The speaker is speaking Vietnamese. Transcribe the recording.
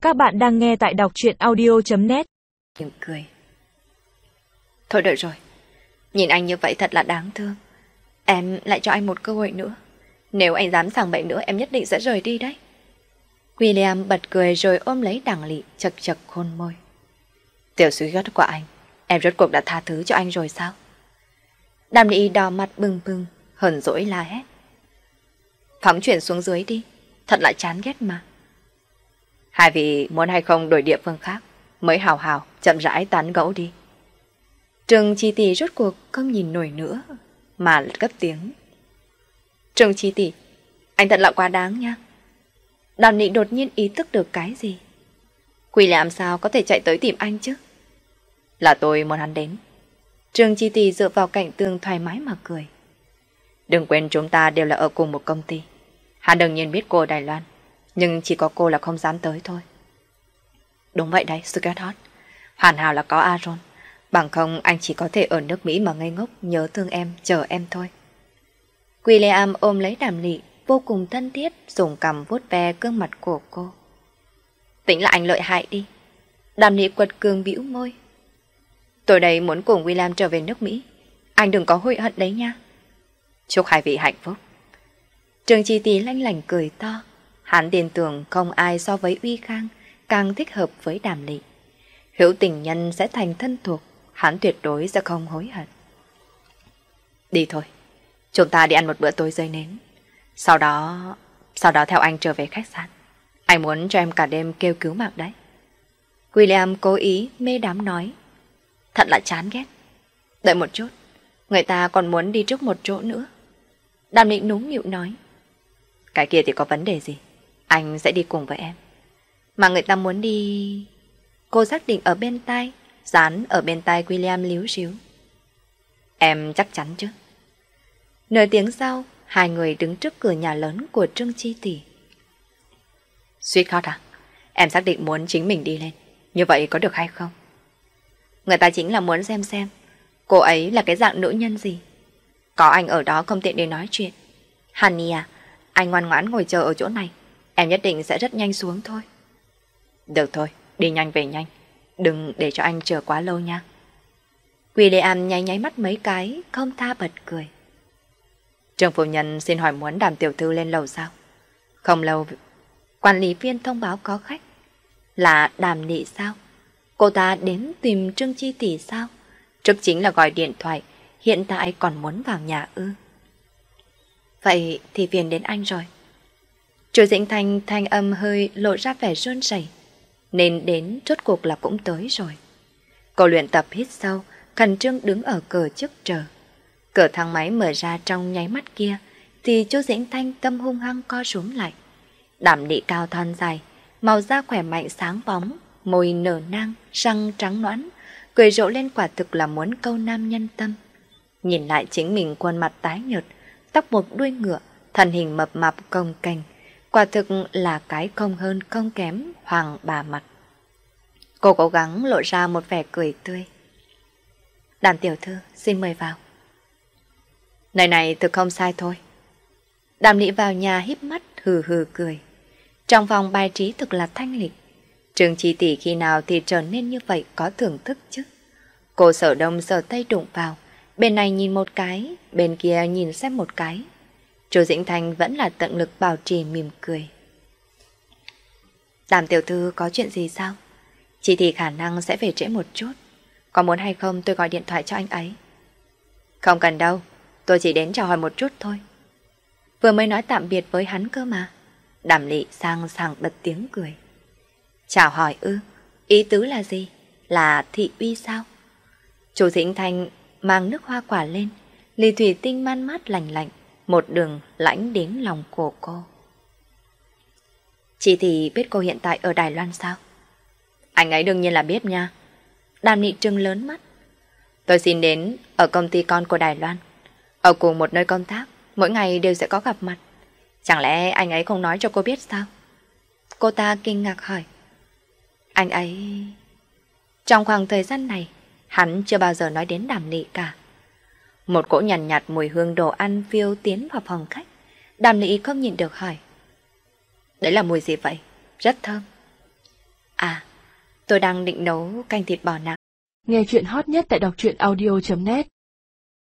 Các bạn đang nghe tại đọc truyện audio.net. Mỉm cười. Thôi đợi rồi. Nhìn anh như vậy thật là đáng thương. Em lại cho anh một cơ hội nữa. Nếu anh dám sảng bậy nữa em nhất định sẽ rời đi đấy. William bật cười rồi ôm lấy Đằng Lị chật chật hôn môi. Tiểu suy ghét của anh, em rốt cuộc đã tha thứ cho anh rồi sao? Đàm Lị đỏ mặt bừng bừng, hờn dỗi la hét. Phóng chuyển xuống dưới đi, thật là chán ghét mà. Hai vị muốn hay không đổi địa phương khác, mới hào hào chậm rãi tán gẫu đi. Trừng Chi Tỷ rốt cuộc không nhìn nổi nữa, mà gấp tiếng. Trừng Chi Tỷ, anh thật là quá đáng nha. Đàm Lị đột nhiên ý thức được cái gì. Quỳ làm sao có thể chạy tới tìm anh chứ? Là tôi muốn hắn đến. Trừng Chi Tỷ dựa vào cạnh tường thoải mái mà cười. Đừng quên chúng ta đều là ở cùng một công ty. Hắn đương nhiên biết cô ở Đài Loan, nhưng chỉ có cô là không dám tới thôi. Đúng vậy đấy, Scarlett. Hoàn hảo là có Aaron. Bằng không anh chỉ có thể ở nước Mỹ mà ngây ngốc nhớ thương em, chờ em thôi. William ôm lấy Đàm Lị, vô cùng thân thiết, dùng cằm vuốt ve gương mặt của cô. Tính là anh lợi hại đi. Đàm Lị quật cường bĩu môi. Tôi đây muốn cùng William trở về nước Mỹ. Anh đừng có hối hận đấy nha. Chúc hai vị hạnh phúc. Trừng Chi Tỷ lanh lảnh cười to. Hắn tin tưởng không ai so với Uy Khang càng thích hợp với Đàm Lị. Hữu tình nhân sẽ thành thân thuộc, hắn tuyệt đối sẽ không hối hận. Đi thôi, chúng ta đi ăn một bữa tối rơi nến. Sau đó theo anh trở về khách sạn. Anh muốn cho em cả đêm kêu cứu mạng đấy. William cố ý mê đám nói. Thật là chán ghét. Đợi một chút, người ta còn muốn đi trước một chỗ nữa. Đàm Lị nũng nịu nói. Cái kia thì có vấn đề gì? Anh sẽ đi cùng với em. Mà người ta muốn đi... Cô xác định ở bên tai, dán ở bên tai William líu ríu. Em chắc chắn chứ? Nửa tiếng sau, hai người đứng trước cửa nhà lớn của Trương Chi Tỷ. Sweetheart à? Em xác định muốn chính mình đi lên. Như vậy có được hay không? Người ta chính là muốn xem cô ấy là cái dạng nữ nhân gì. Có anh ở đó không tiện để nói chuyện. Honey à, anh ngoan ngoãn ngồi chờ ở chỗ này. Em nhất định sẽ rất nhanh xuống thôi. Được thôi, đi nhanh về nhanh. Đừng để cho anh chờ quá lâu nha. William nháy mắt mấy cái, không tha bật cười. Trương phu nhân xin hỏi muốn Đàm tiểu thư lên lầu sao? Không lâu, quản lý viên thông báo có khách. Là Đàm Lị sao? Cô ta đến tìm Trương Chi Tỷ sao? Trước chính là gọi điện thoại, hiện tại còn muốn vào nhà ư? Vậy thì phiền đến anh rồi. Chu Dĩnh Thanh thanh âm hơi lộ ra vẻ run rẩy, nên đến rốt cuộc là cũng tới rồi. Cô luyện tập hít sâu, khẩn trương đứng ở cửa trước chờ. Cửa thang máy mở ra trong nháy mắt kia, thì Chu Dĩnh Thanh tâm hung hăng co rúm lại. Đàm Lị cao thon dài, màu da khỏe mạnh sáng bóng, môi nở nang, răng trắng nõn, cười rộ lên quả thực là muốn câu nam nhân tâm. Nhìn lại chính mình khuôn mặt tái nhợt, tóc buộc đuôi ngựa, thân hình mập mạp cồng kềnh, quả thực là cái không hơn không kém hoàng bà mặt. Cô cố gắng lộ ra một vẻ cười tươi. Đàm tiểu thư, xin mời vào. Nơi này thực không sai thôi. Đàm Lị vào nhà híp mắt hừ hừ cười. Trong phòng bài trí thực là thanh lịch. Trương Chi Tỷ khi nào thì trở nên như vậy có thưởng thức chứ. Cô sở đông sở tây đụng vào, bên này nhìn một cái, bên kia nhìn xem một cái. Chu Dĩnh Thanh vẫn là tận lực bảo trì mỉm cười. Đàm tiểu thư có chuyện gì sao? Chị thì khả năng sẽ về trễ một chút. Có muốn hay không tôi gọi điện thoại cho anh ấy? Không cần đâu, tôi chỉ đến chào hỏi một chút thôi. Vừa mới nói tạm biệt với hắn cơ mà. Đàm Lị sang sảng bật tiếng cười. Chào hỏi ư? Ý tứ là gì? Là thị uy sao? Chu Dĩnh Thanh mang nước hoa quả lên, ly thủy tinh man mát lành lạnh, một đường lãnh đến lòng của cô. Chị thì biết cô hiện tại ở Đài Loan sao? Anh ấy đương nhiên là biết nha. Đàm Lị trừng lớn mắt. Tôi xin đến ở công ty con của Đài Loan. Ở cùng một nơi công tác, mỗi ngày đều sẽ có gặp mặt. Chẳng lẽ anh ấy không nói cho cô biết sao? Cô ta kinh ngạc hỏi. Anh ấy... Trong khoảng thời gian này, hắn chưa bao giờ nói đến Đàm Lị cả. Một cỗ nhàn nhạt mùi hương đồ ăn phiêu tiến vào phòng khách. Đàm Lị không nhịn được hỏi. Đấy là mùi gì vậy? Rất thơm. Tôi đang định nấu canh thịt bò nạc. Nghe chuyện hot nhất tại đọc truyện audio.net